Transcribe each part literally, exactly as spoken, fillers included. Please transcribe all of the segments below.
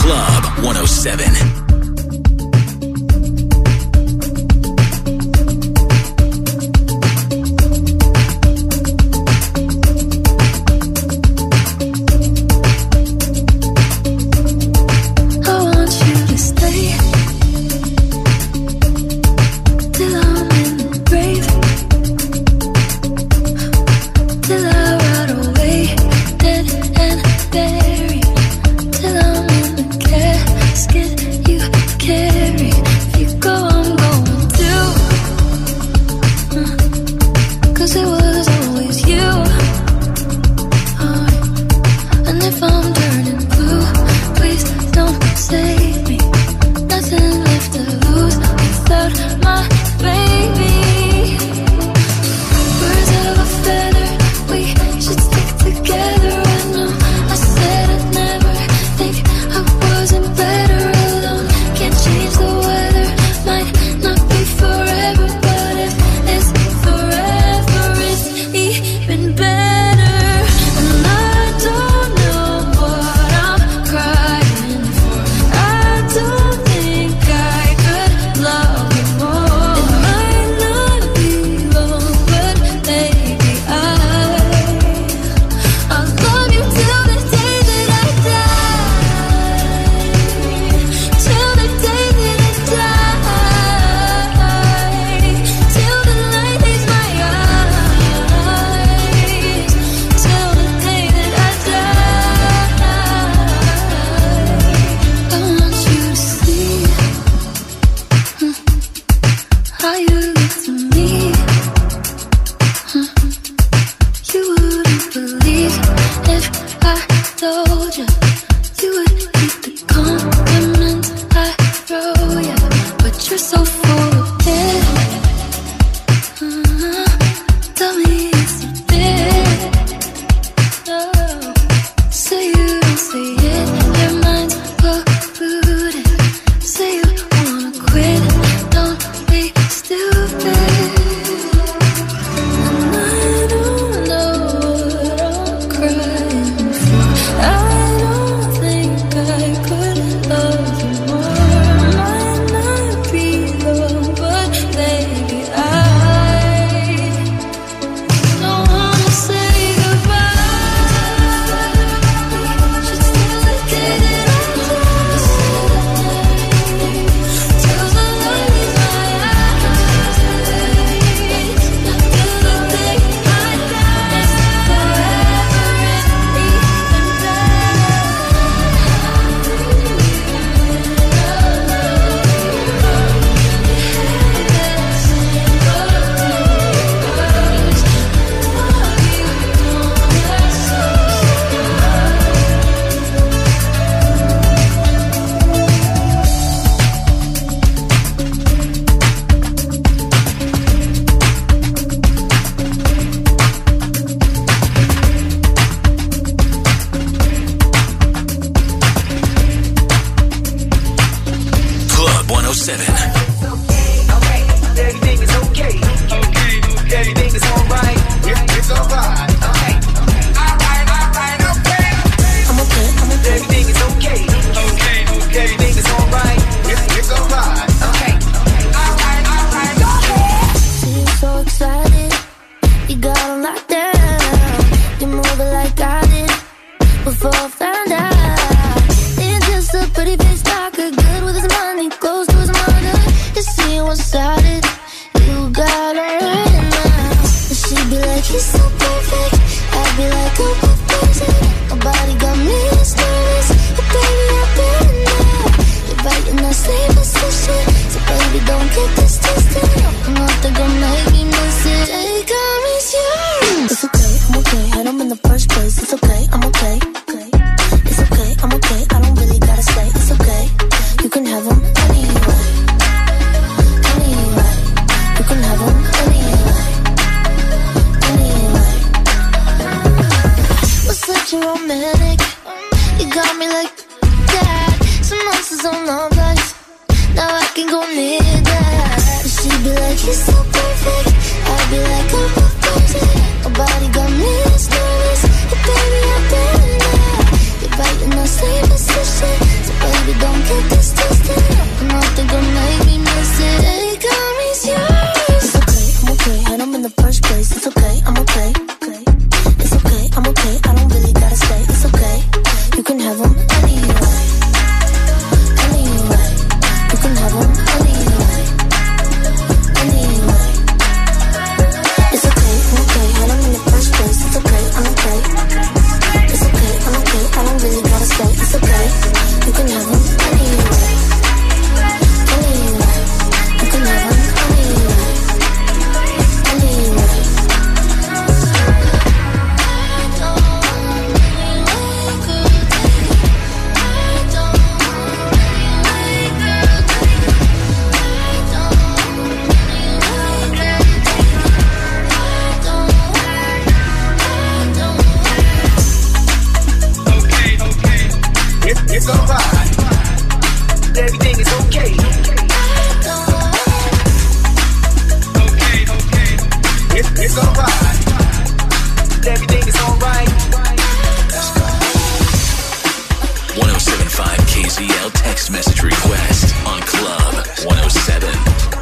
Club one oh seven. fight in the same position. So baby, don't get this twisted. And I think I make me miss it. Take on me's yours. It's okay, I'm okay. Had them in the first place. It's okay, I'm okay. Okay. It's okay, I'm okay. I don't really gotta stay. It's okay. You can have them anyway. Anyway. You can have them anyway. Anyway. It's okay, I'm okay. Had them in the first place. It's okay, I'm okay. It's okay, I'm okay. I don't really gotta stay. It's okay. You can have them anyway. Anyway. You can have them anyway. Anyway. It's alright. Everything is okay. Okay, okay. It's, it's alright. Everything is alright. Let's go. one oh seven point five K Z L text message request on Club one oh seven.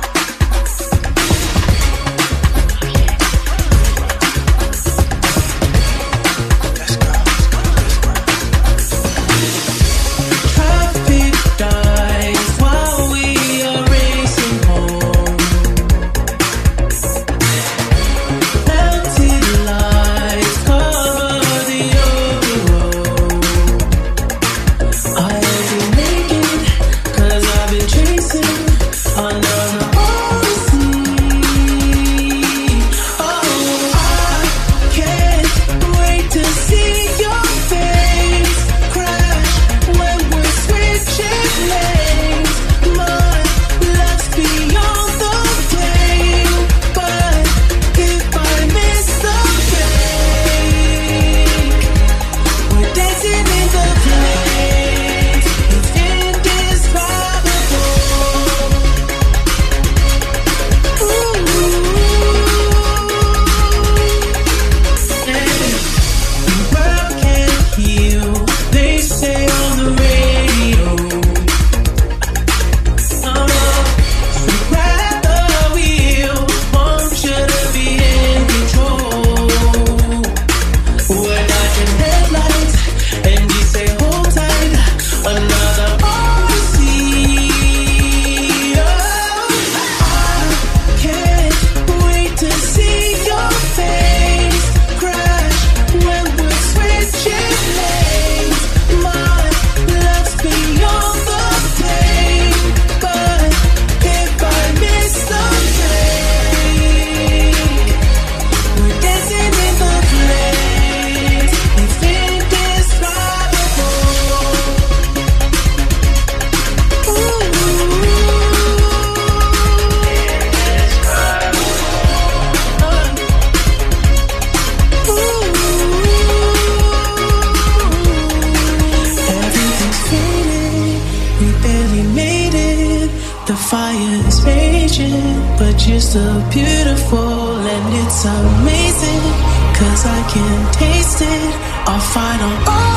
You're so beautiful and it's amazing, 'cause I can taste it. Our final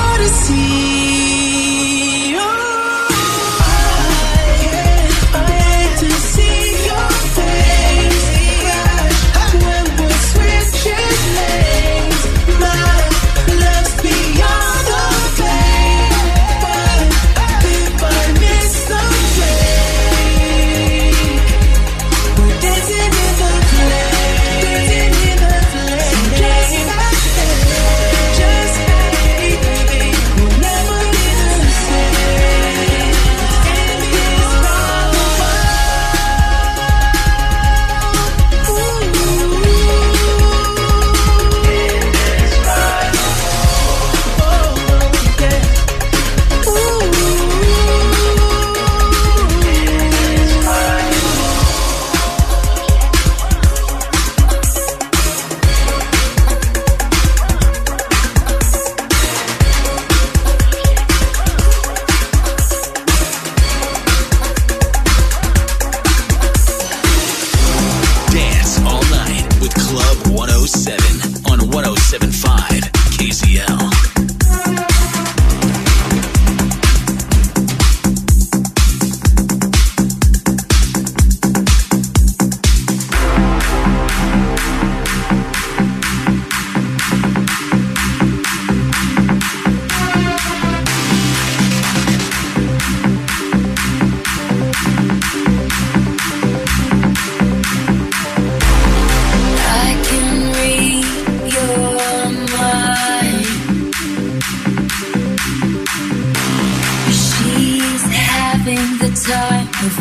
odyssey. Never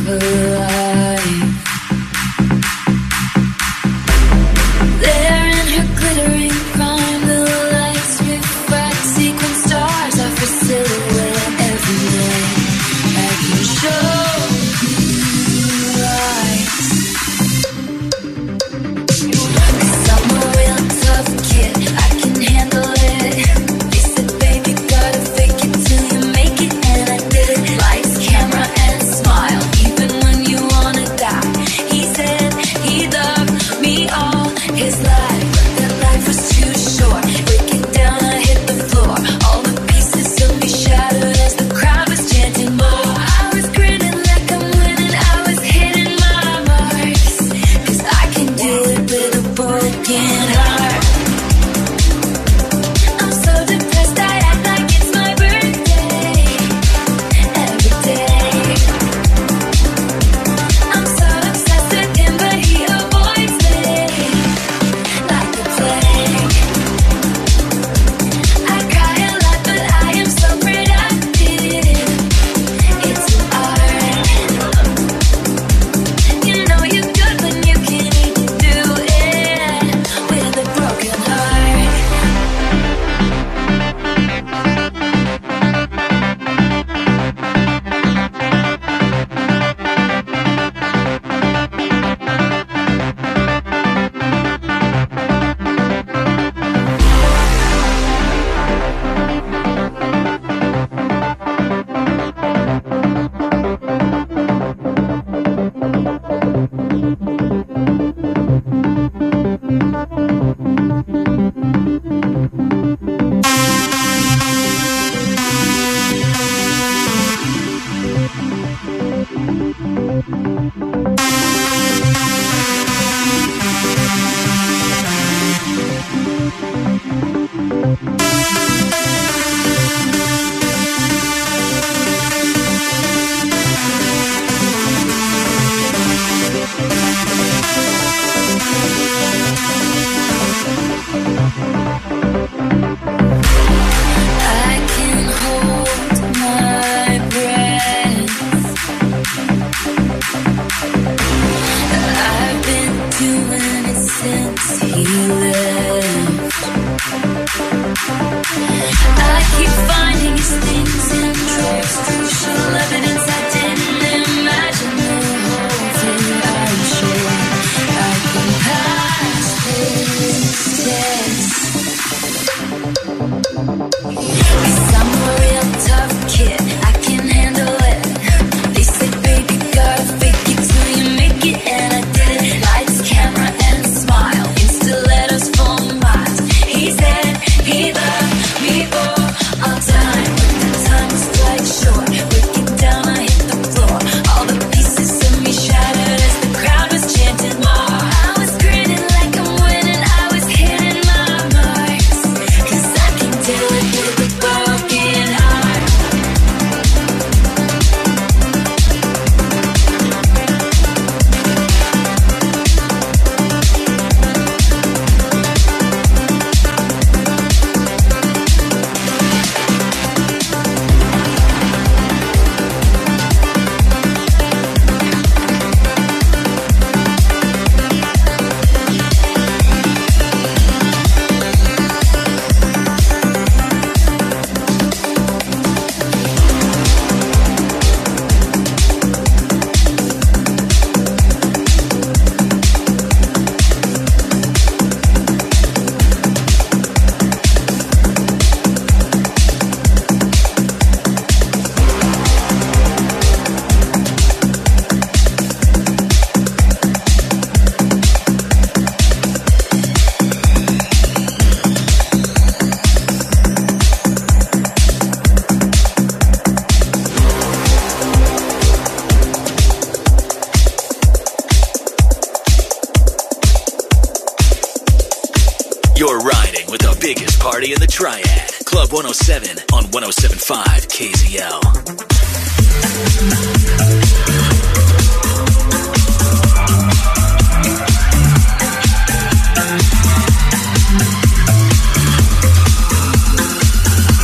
You're riding with the biggest party in the Triad. Club one oh seven on one oh seven point five K Z L.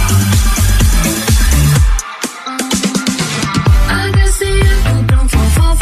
I can see it, don't fall, fall,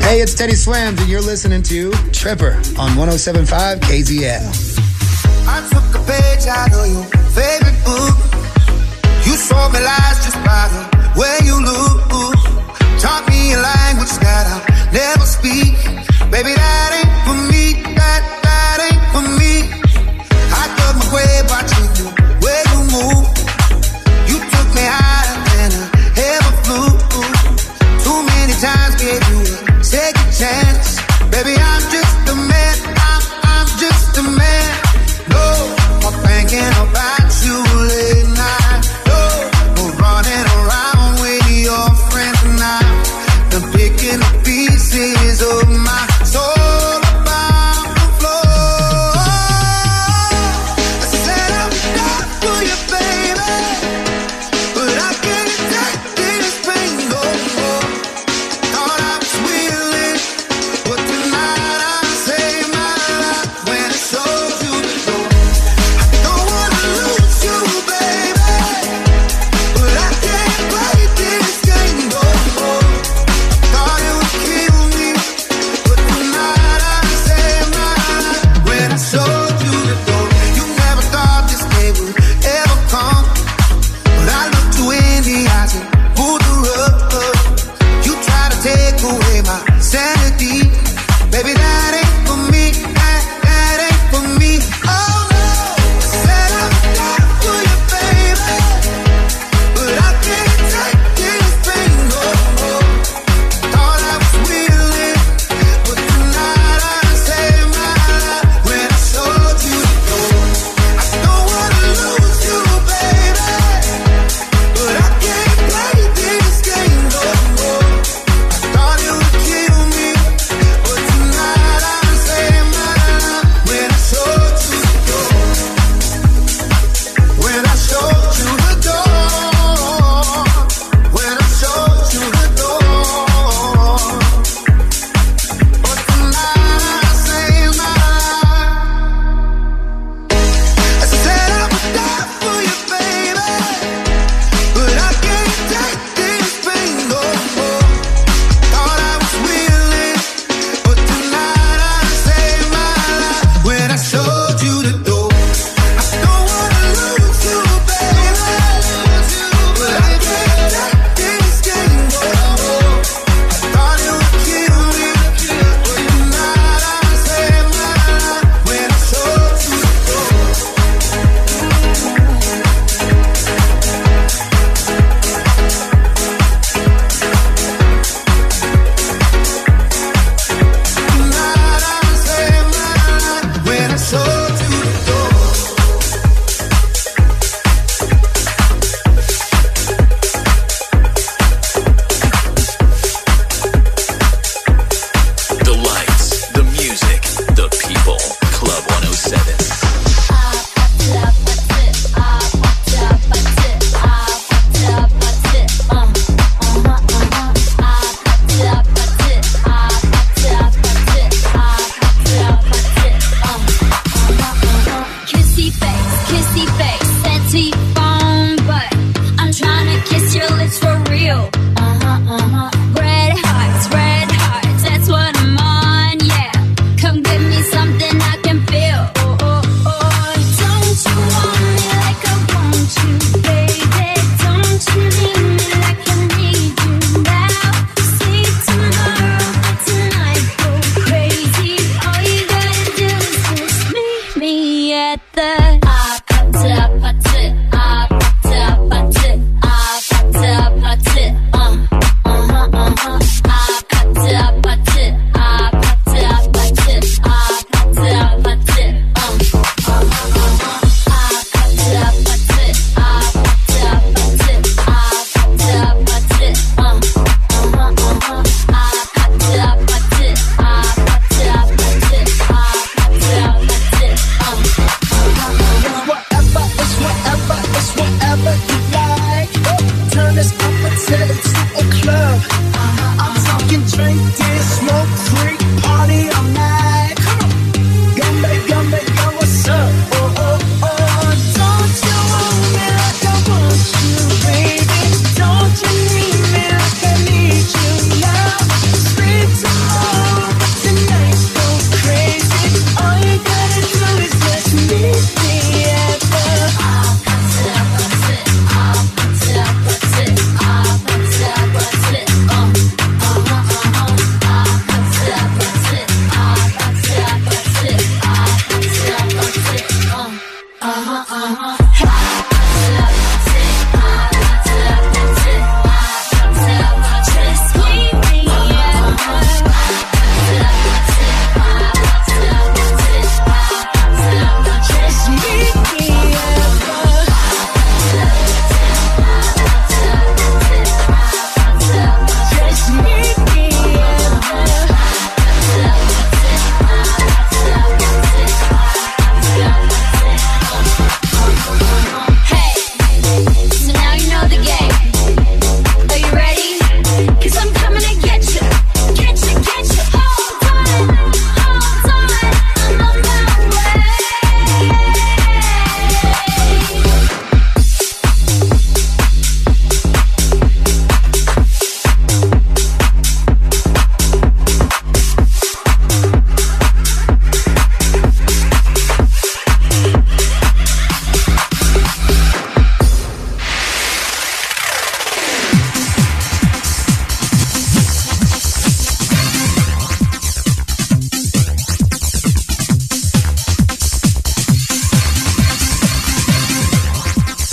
Hey, it's Teddy Swams, and you're listening to Tripper on one oh seven point five K Z L. I took a page out of your favorite book. You saw me lies just by the way you look. Taught me a language that I'll never speak. Baby, that ain't for me. That, that ain't for me. I dug my grave watching the way you move. You took me higher than I ever flew. Too many times gave you a second chance. Baby, I'm just a man. I'm, I'm just a man. No, I'm thinking about you late night. No, we're running around with your friends now. I'm picking the pieces of my soul about the floor. I said I'm not for you, baby, but I can't take this pain no more. Thought I was willing, but tonight I saved my life when I showed you the door. I don't wanna lose you, baby, but I can't play this game no more. Thought it would kill me, but tonight I saved my life when I showed you the door. You never thought this day would ever come.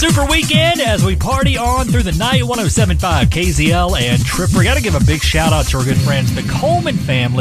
super weekend as we party on through the night. one oh seven point five K Z L and Tripper. Got to give a big shout out to our good friends, the Coleman family.